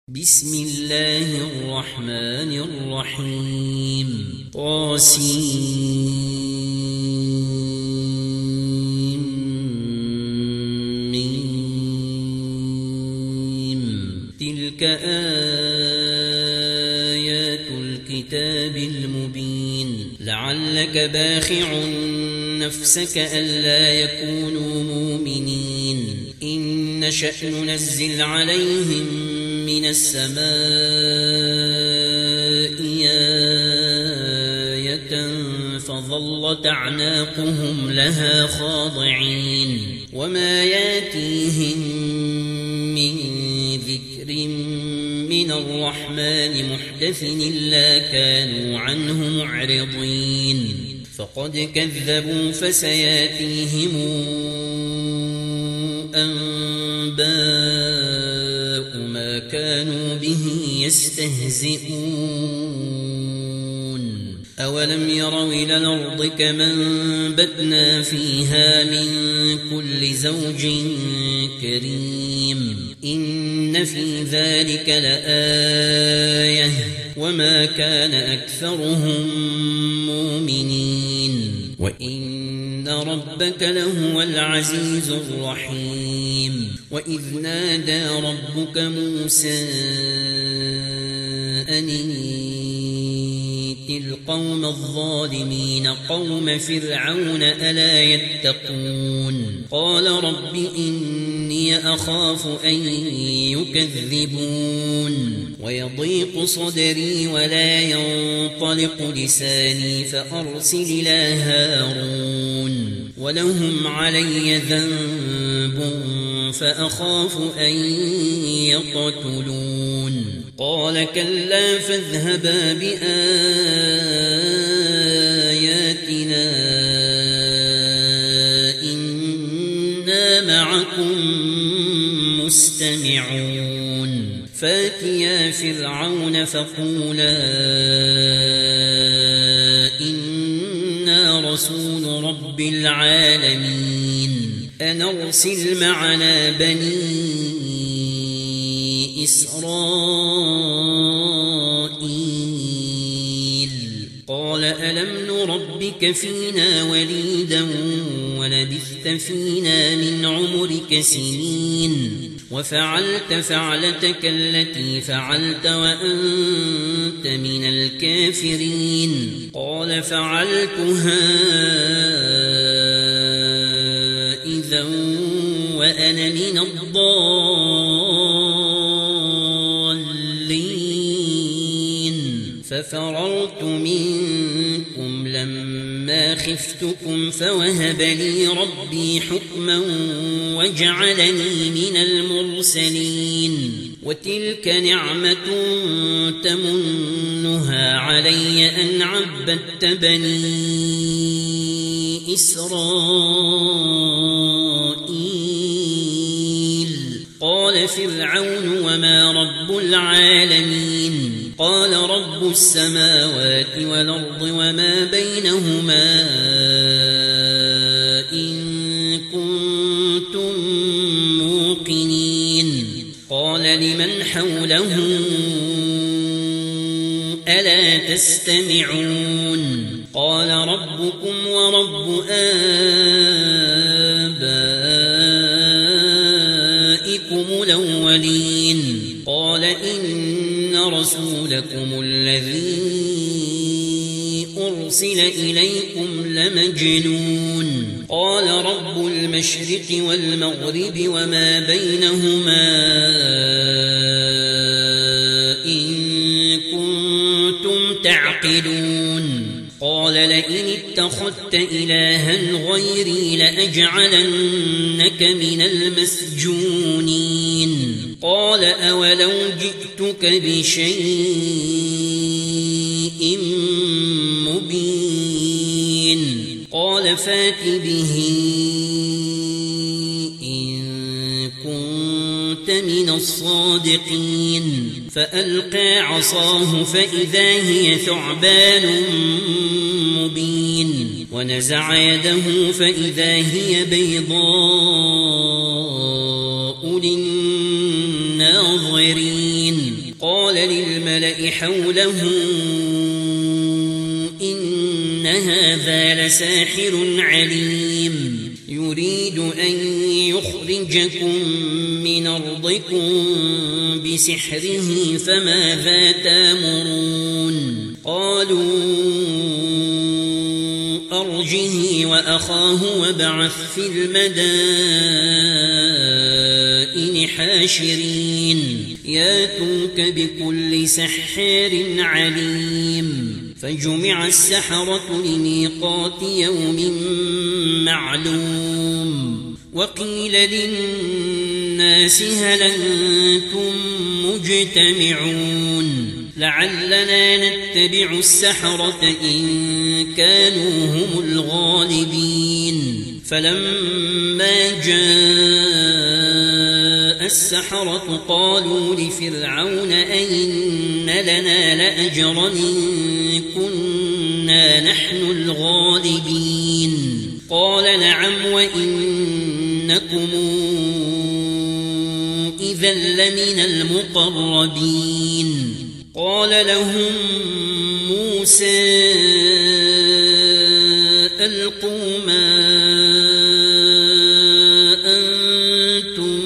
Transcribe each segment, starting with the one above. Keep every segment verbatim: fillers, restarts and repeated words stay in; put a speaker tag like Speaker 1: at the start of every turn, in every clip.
Speaker 1: بسم الله الرحمن الرحيم طاسيم تلك آيات الكتاب المبين لعلك باخع نفسك ألا يكونوا مؤمنين إن نشأ ننزل عليهم من السماء آية فظلت أعناقهم لها خاضعين وما ياتيهم من ذكر من الرحمن محدث إلا كانوا عنه معرضين فقد كذبوا فسياتيهم أنباء ما كانوا به يستهزئون أولم يروا إلى الأرض كما أنبتنا فيها من كل زوج كريم إن في ذلك لآية وما كان أكثرهم مؤمنين وإن ربك لهو العزيز الرحيم وإذ نادى ربك موسى أن ائت القوم الظالمين قوم فرعون ألا يتقون قال رب إني أخاف أن يكذبون ويضيق صدري ولا ينطلق لساني فأرسل إلى هارون ولهم علي ذنب فأخاف أن يقتلون قال كلا فاذهبا بآياتنا إنا معكم مستمعون فاتيا فرعون فقولا إنا رسول رب العالمين أن أرسل معنا بني إسرائيل قال ألم نربك فينا وليدا ولبثت فينا من عمرك سنين وفعلت فعلتك التي فعلت وأنت من الكافرين قال فعلتها إذا وأنا من الضالين ففررت منكم لما خفتكم فوهب لي ربي حكما وجعلني من المرسلين وتلك نعمة تمنها علي أن عبدت بني إسرائيل قال فرعون وما رب العالمين قال رب السماوات والأرض وما بينهما إن كنتم موقنين قال لمن حوله ألا تستمعون قال ربكم ورب آبائكم الأولين قال إن رسولكم الذي أرسل إليكم لمجنون قال رب المشرق والمغرب وما بينهما إن كنتم تعقلون قال لئن اتخذت إلها غيري لأجعلنك من المسجونين قال أولو جئتك بشيء مبين قال فات به إن كنت من الصادقين فألقى عصاه فإذا هي ثعبان مبين ونزع يده فإذا هي بيضاء للناظرين مبين قال للملأ حوله إن هذا لساحر عليم يريد أن يخرجكم من أرضكم بسحره فماذا تأمرون قالوا أرجه وأخاه وابعث في المدائن حاشرين ياتوك بكل سحار عليم فجمع السحرة لميقات يوم معلوم وقيل للناس هل أنتم مجتمعون لعلنا نتبع السحرة إن كانوا هم الغالبين فلما جاء السحرة قالوا لفرعون أئن لنا لأجرا إن كنا نحن الغالبين قال نعم وإنكم إذا لمن المقربين قال لهم موسى ألقوا ما أنتم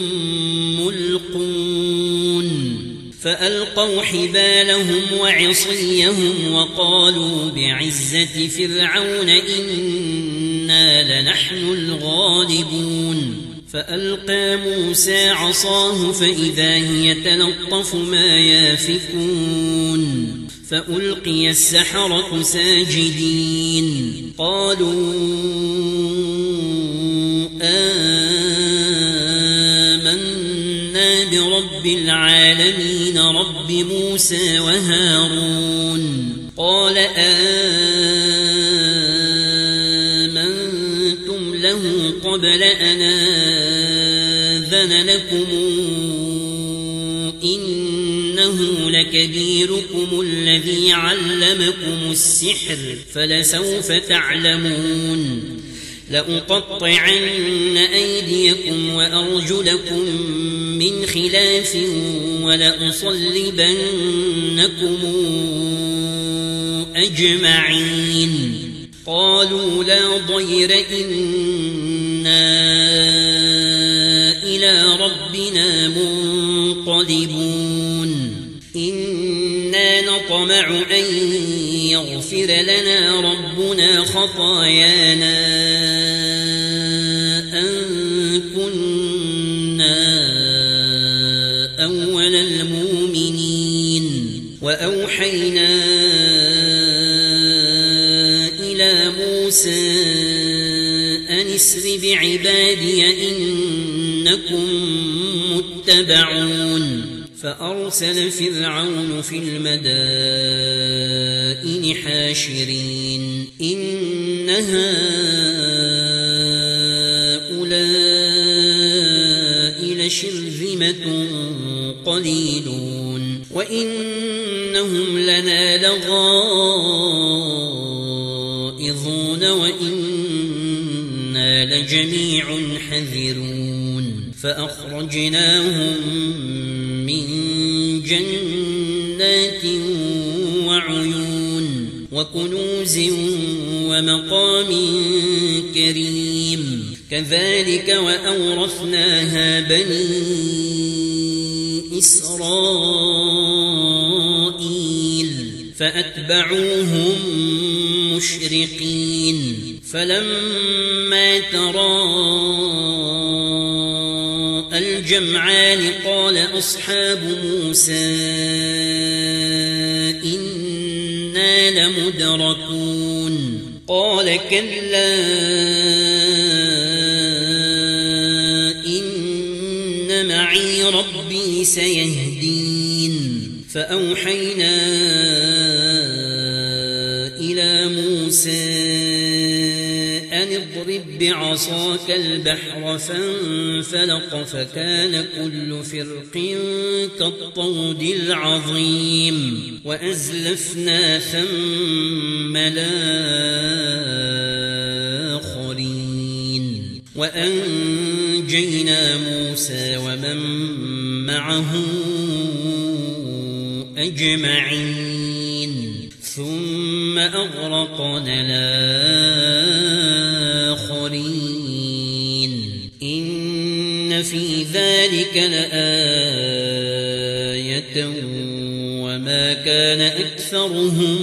Speaker 1: ملقون فألقوا حبالهم وعصيهم وقالوا بعزة فرعون إنا لنحن الغالبون فألقى موسى عصاه فإذا هي تلطف ما يافكون فألقي السحرة ساجدين قالوا آمنا برب العالمين رب موسى وهارون قال آمنتم له قبل أن آذن لكم إنه لكبيركم الذي علمكم السحر فلسوف تعلمون لأقطعن أيديكم وأرجلكم من خلاف ولأصلبنكم أجمعين قالوا لا ضير إنا إلى ربنا منقلبون إنا نطمع أن يغفر لنا ربنا خطايانا أن كنا أول المؤمنين وأوحينا إلى موسى أن اسر بعبادي إنكم متبعون فأرسل فرعون في المدائن حاشرين إن هؤلاء لشرذمة قليلون وإنهم لنا لغائظون وإنا لجميع حذرون فأخرجناهم من جنات وعيون وكنوز ومقام كريم كذلك وأورثناها بني إسرائيل فأتبعوهم مشرقين فلما تراءى الجمعان قال أصحاب موسى إنا لمدركون قال كلا إن معي ربي سيهدين فأوحينا إلى موسى أن اضرب بعصاك البحر فانفلق فكان كل فرق كالطود العظيم وأزلفنا ثم الآخرين وأنجينا موسى ومن معه أجمعين ثم أغرقنا الآخرين إن في ذلك لآية وما كان أكثرهم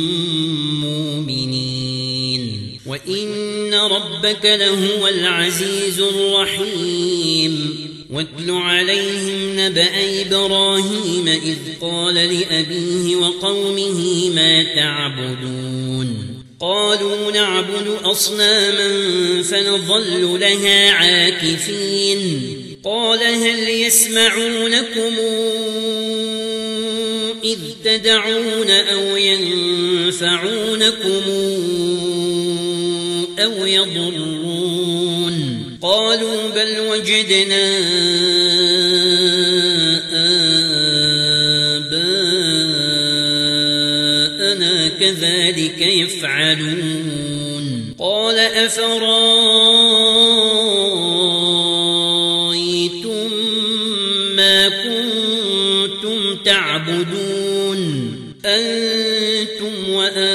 Speaker 1: مؤمنين وإن ربك لهو العزيز الرحيم واتل عليهم نبأ إبراهيم إذ قال لأبيه وقومه ما تعبدون قالوا نعبد أصناما فنظل لها عاكفين قال هل يسمعونكم إذ تدعون أو ينفعونكم أو يضرون قالوا بل وجدنا آباءنا كذلك يفعلون قال أفرأيتم ما كنتم تعبدون أنتم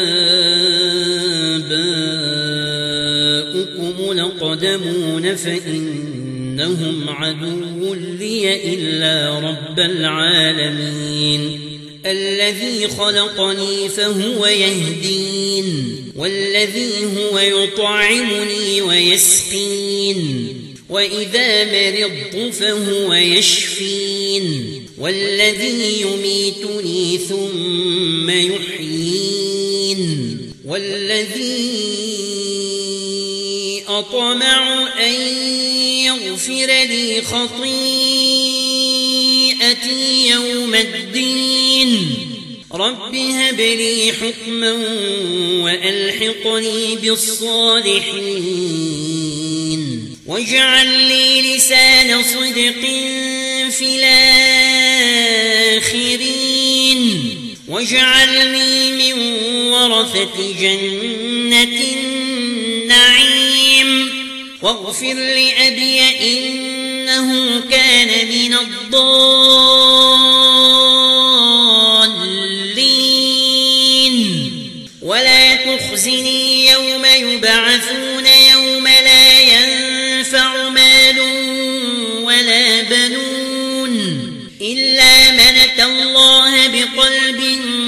Speaker 1: وآباؤكم الأقدمون فإنهم عدو لي إلا رب العالمين الذي خلقني فهو يهدين والذي هو يطعمني ويسقين وإذا مرضت فهو يشفين والذي يميتني ثم يحيين والذي أطمع أن يغفر لي خطيئتي يوم الدين رب هب لي حكما وألحقني بالصالحين واجعل لي لسان صدق في الآخرين واجعلني من ورثة جنة النعيم واغفر لأبي إنه كان من الضالين ولا تخزني يوم يبعثون يوم لا ينفع مال ولا بنون إلا من أتى الله بقلب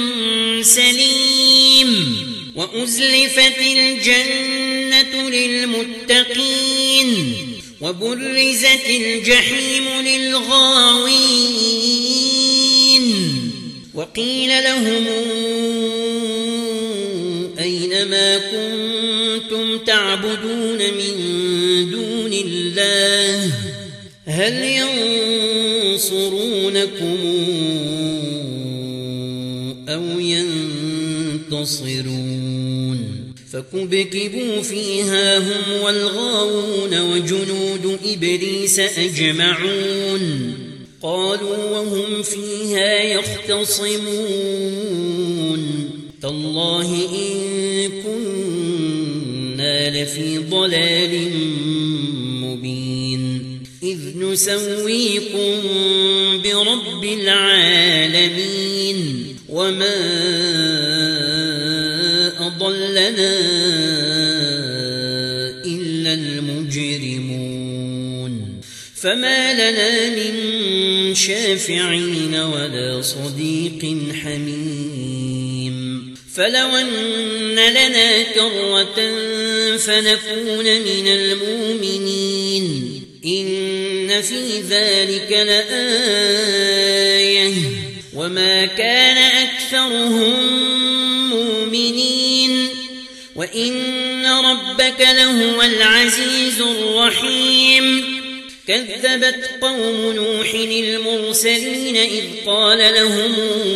Speaker 1: سليم وأزلفت الجنة للمتقين وبرزت الجحيم للغاوين وقيل لهم أين ما كنتم تعبدون من دون الله هل ينصرونكم أو ينتصرون فكبكبوا فيها هم والغاوون وجنود إبليس أجمعون قالوا وهم فيها يختصمون تالله إن كنا لفي ضلال مبين إذ نسويكم برب العالمين وما أضلنا إلا المجرمون فما لنا من شافعين ولا صديق حميم فلو أن لنا كرة فنكون من المؤمنين إن في ذلك لآية وما كان أكثرهم مؤمنين وإن ربك لهو العزيز الرحيم كذبت قوم نوح المرسلين إذ قال لهم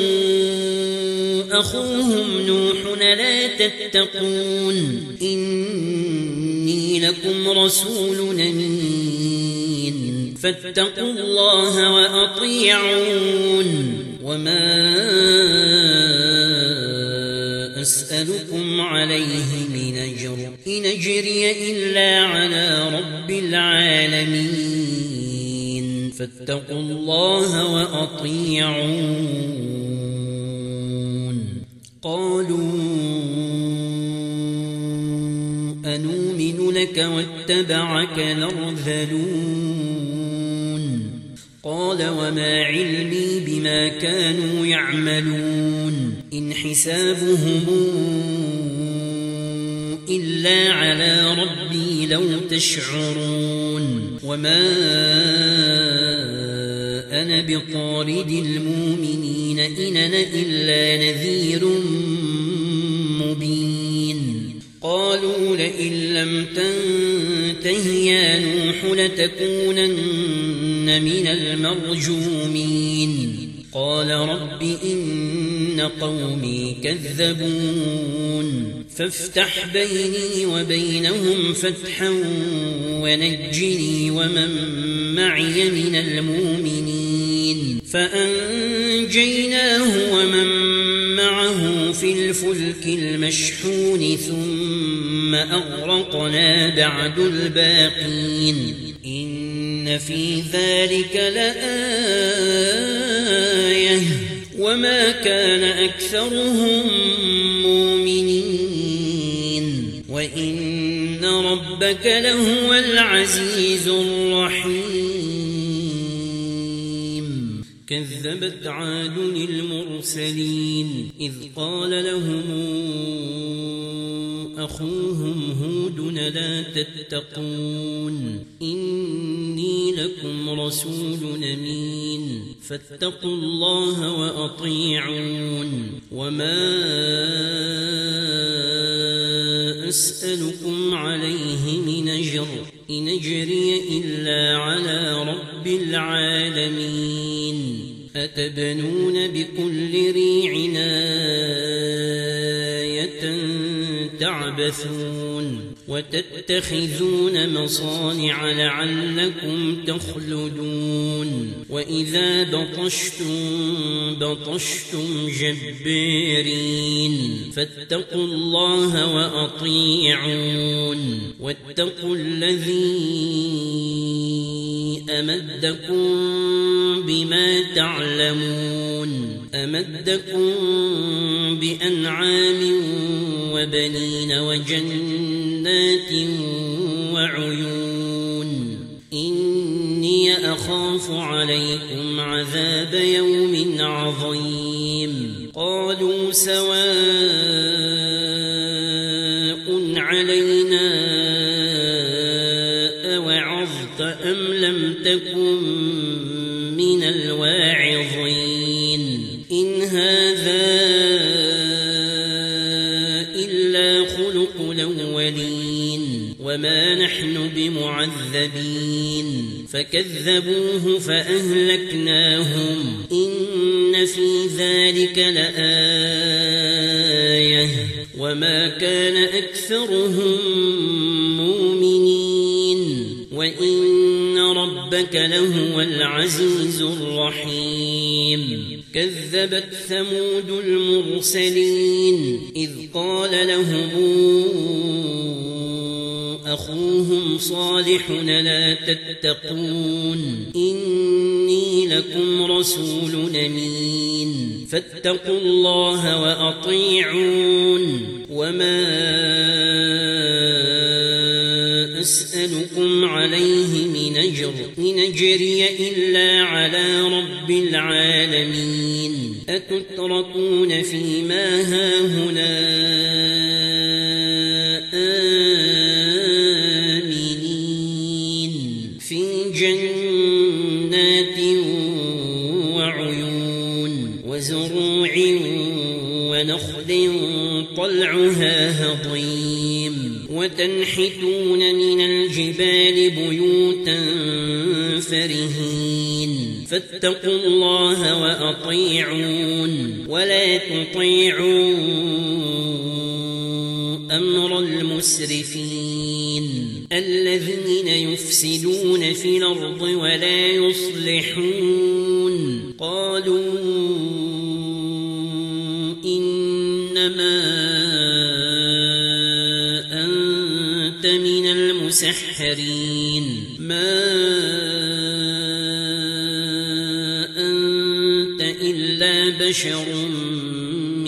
Speaker 1: أخوهم نوح لا تتقون إني لكم رسول أمين فاتقوا الله وأطيعون وما أسألكم عليه من أجر إن أجري إلا على رب العالمين فاتقوا الله وأطيعون دينك واتبعك الأرذلون قال وما علمي بما كانوا يعملون إن حسابهم إلا على ربي لو تشعرون وما أنا بطارد المؤمنين إن أنا إلا نذير مبين قالوا لئن لم تنته يا نوح لتكونن من المرجومين قال رب إن قومي كذبون فافتح بيني وبينهم فتحا ونجني ومن معي من المؤمنين فأنجيناه ومن معه في الفلك المشحون ثم أغرقنا بعد الباقين إن في ذلك لآية وما كان أكثرهم مؤمنين وإن ربك لهو العزيز الرحيم كذبت عاد المرسلين إذ قال لهم أخوهم هود لا تتقون إني لكم رسول أمين فاتقوا الله وأطيعون وما أسألكم عليه من أجر إن أجري إلا على رب العالمين أتبنون بكل ريع آية تعبثون وتتخذون مصانع لعلكم تخلدون وإذا بطشتم بطشتم جبارين فاتقوا الله وأطيعون واتقوا الذي أمدكم بما تعلمون أمدكم بأنعام وبنين وجنات وعيون إني أخاف عليكم عذاب يوم عظيم قالوا سواء علينا أوعظت أم لم تكن من الواعظين إن هذا إلا خلق الأولين وما نحن بمعذبين فكذبوه فأهلكناهم إن في ذلك لآية وما كان أكثرهم مؤمنين وإن ربك لهو العزيز الرحيم كذبت ثمود المرسلين إذ قال لهم أخوهم صالح لا تتقون إني لكم رسول أمين فاتقوا الله وأطيعون وما أسألكم عليه من أجر إن أجري إلا على رب العالمين أتتركون فيما هاهنا آمنين في جنات وعيون وزروع ونخل طلعها هضيم وتنحتون من الجبال بيوتا فرهين فاتقوا الله وأطيعون ولا تطيعوا أمر المسرفين الذين يفسدون في الأرض ولا يصلحون قالوا إنما من المسحرين ما أنت إلا بشر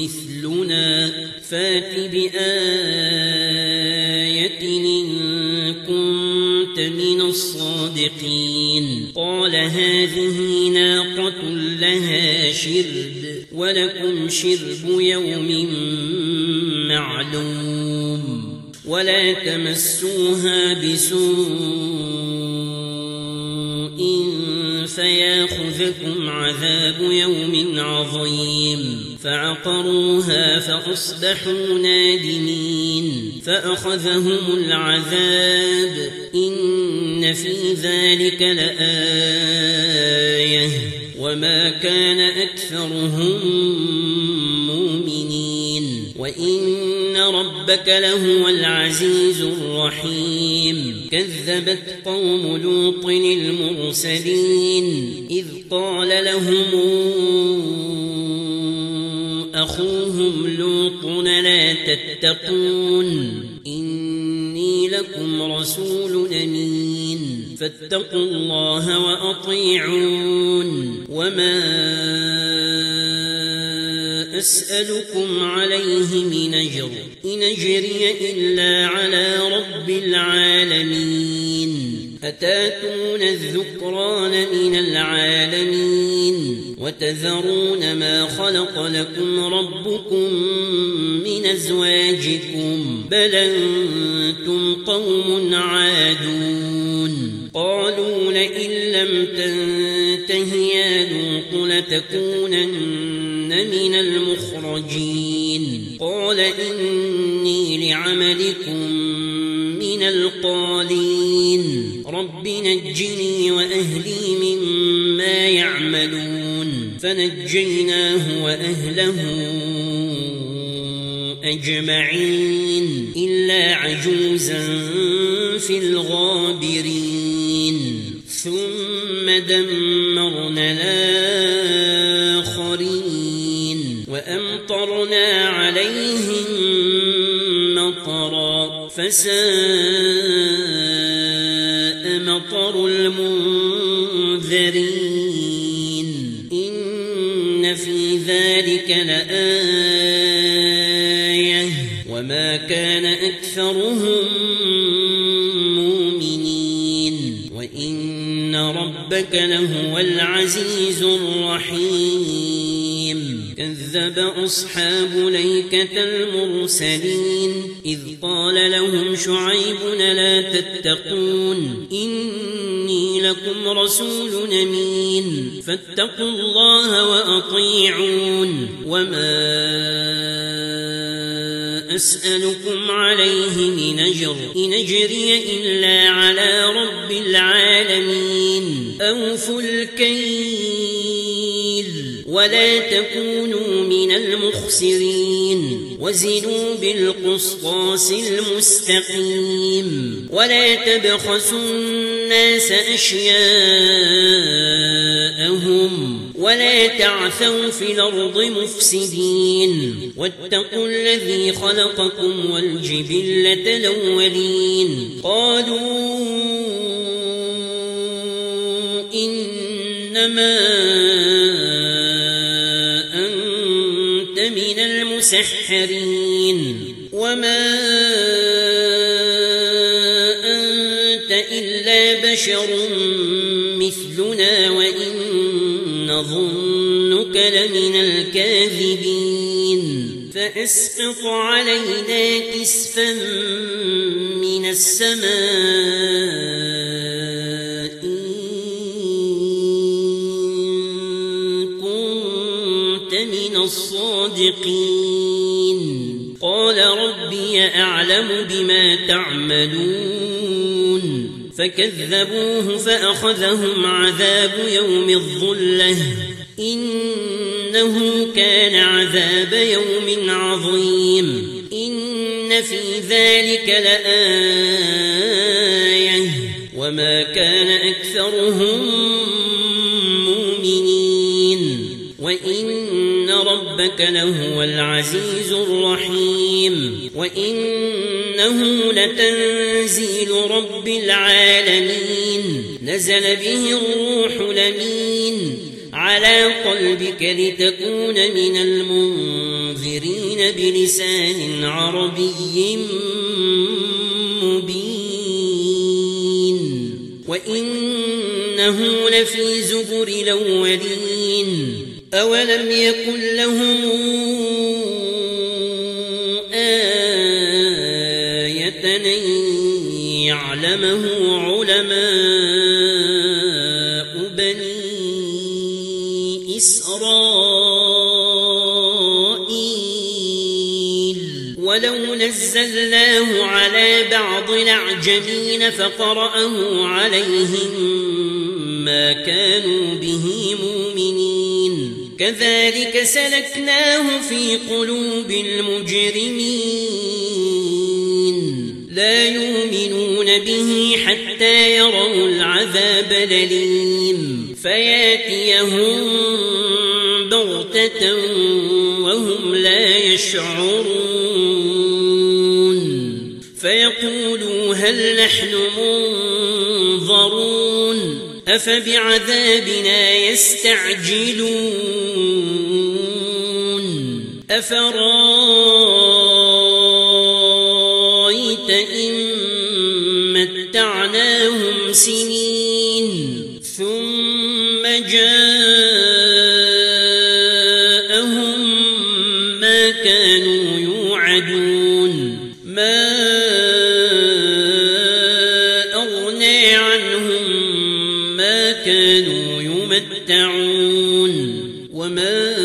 Speaker 1: مثلنا فات بآية إن كنت من الصادقين قال هذه ناقة لها شرب ولكم شرب يوم معلوم ولا تمسوها بسوء فياخذكم عذاب يوم عظيم فعقروها فأصبحوا نادمين فأخذهم العذاب إن في ذلك لآية وما كان أكثرهم مؤمنين وإن ربك لهو العزيز الرحيم كذبت قوم لوط المرسلين إذ قال لهم أخوهم لوط لا تتقون إني لكم رسول أمين فاتقوا الله وأطيعون وما أسألكم عليه من أجر إن أجري إلا على رب العالمين أتاتون الذكران من العالمين وتذرون ما خلق لكم ربكم من أزواجكم بل أنتم قوم عادون قالوا لئن لم تنته يا لوط لتكونن من المخرجين قال إني لعملكم من القالين رب نجني وأهلي مما يعملون فنجيناه وأهله أجمعين إلا عجوزا في الغابرين ثم دمرنا الآخرين وأمطرنا عليهم مطرا فساء مطر المنذرين إن في ذلك لآية وما كان أكثرهم مؤمنين وإن ربك لهو العزيز الرحيم كذب أصحاب الأيكة المرسلين إذ قال لهم شعيب لا تتقون إني لكم رسول أمين فاتقوا الله وأطيعون وما أسألكم عليه من أجر إن أجري إلا على رب العالمين أوفوا الكيل ولا تكونوا من المخسرين وزنوا بالقسطاس المستقيم ولا تبخسوا الناس أشياءهم ولا تعثوا في الأرض مفسدين واتقوا الذي خلقكم والجبلة الأولين قالوا إنما أنت من المسحرين وما أنت إلا بشر مثلنا وإن نظنك لمن الكاذبين فأسقط علينا كسفا من السماء إن كنت من الصادقين قال ربي أعلم بما تعملون فكذبوه فأخذهم عذاب يوم الظلة إنه كان عذاب يوم عظيم إن في ذلك لآية وما كان أكثرهم مؤمنين وإن ربك لهو العزيز الرحيم وإنه لتنزيل رب العالمين نزل به الروح الأمين على قلبك لتكون من المنذرين بلسان عربي مبين وإنه لفي زبر الأولين أولم يكن لهم آية أن يعلمه علماء بني إسرائيل ولو نزلناه على بعض الأعجمين فقرأه عليهم ما كانوا به مؤمنين كذلك سلكناه في قلوب المجرمين لا يؤمنون به حتى يروا العذاب الأليم فياتيهم بغتة وهم لا يشعرون فيقولوا هل نحن منظرون أفبعذابنا يستعجلون أفرأيت إن متعناهم سنين ثم جاءهم ما كانوا يوعدون ما أغنى عنهم ما كانوا يمتعون وما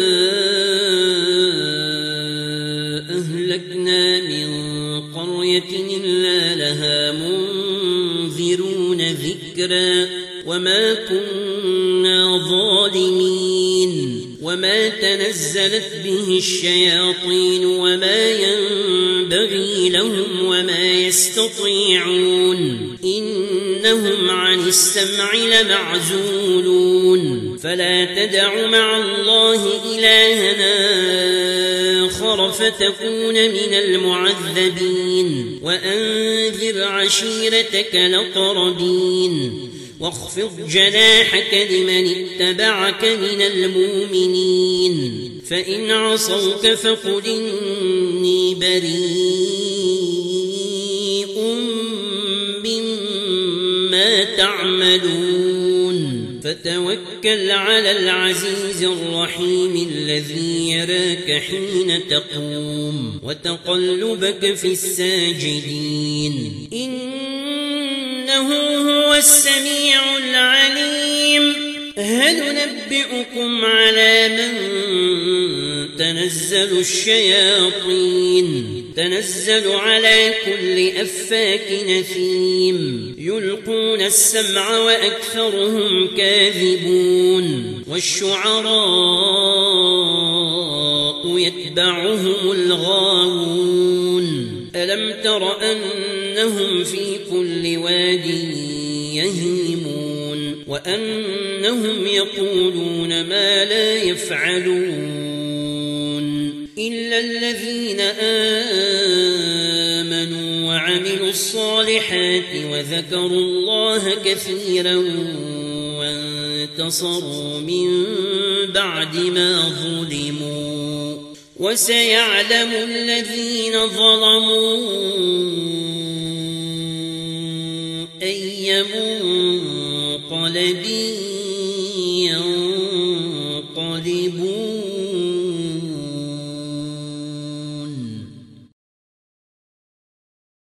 Speaker 1: أهلكنا من قرية إلا لها منذرون ذكرا وما كنا ظالمين وما تنزلت به الشياطين وما ينبغي لهم وما يستطيعون إنهم عن السمع لمعزولون فلا تدع مع الله إلهنا آخر فتكون من المعذبين وأنذر عشيرتك الأقربين واخفض جناحك لمن اتبعك من المؤمنين فإن عصوك فقل إني بريء مما تعملون فتوكل على العزيز الرحيم الذي يراك حين تقوم وتقلبك في الساجدين إنه هو السميع العليم هل ننبئكم على من تنزل الشياطين تنزل على كل أفاك نثيم يلقون السمع وأكثرهم كاذبون والشعراء يتبعهم الغاوون ألم تر أنهم في كل واد يهيمون وأنهم يقولون ما لا يفعلون إلا الذين آمنوا وعملوا الصالحات وذكروا الله كثيرا وانتصروا من بعد ما ظلموا وسيعلم الذين ظلموا أي منقلب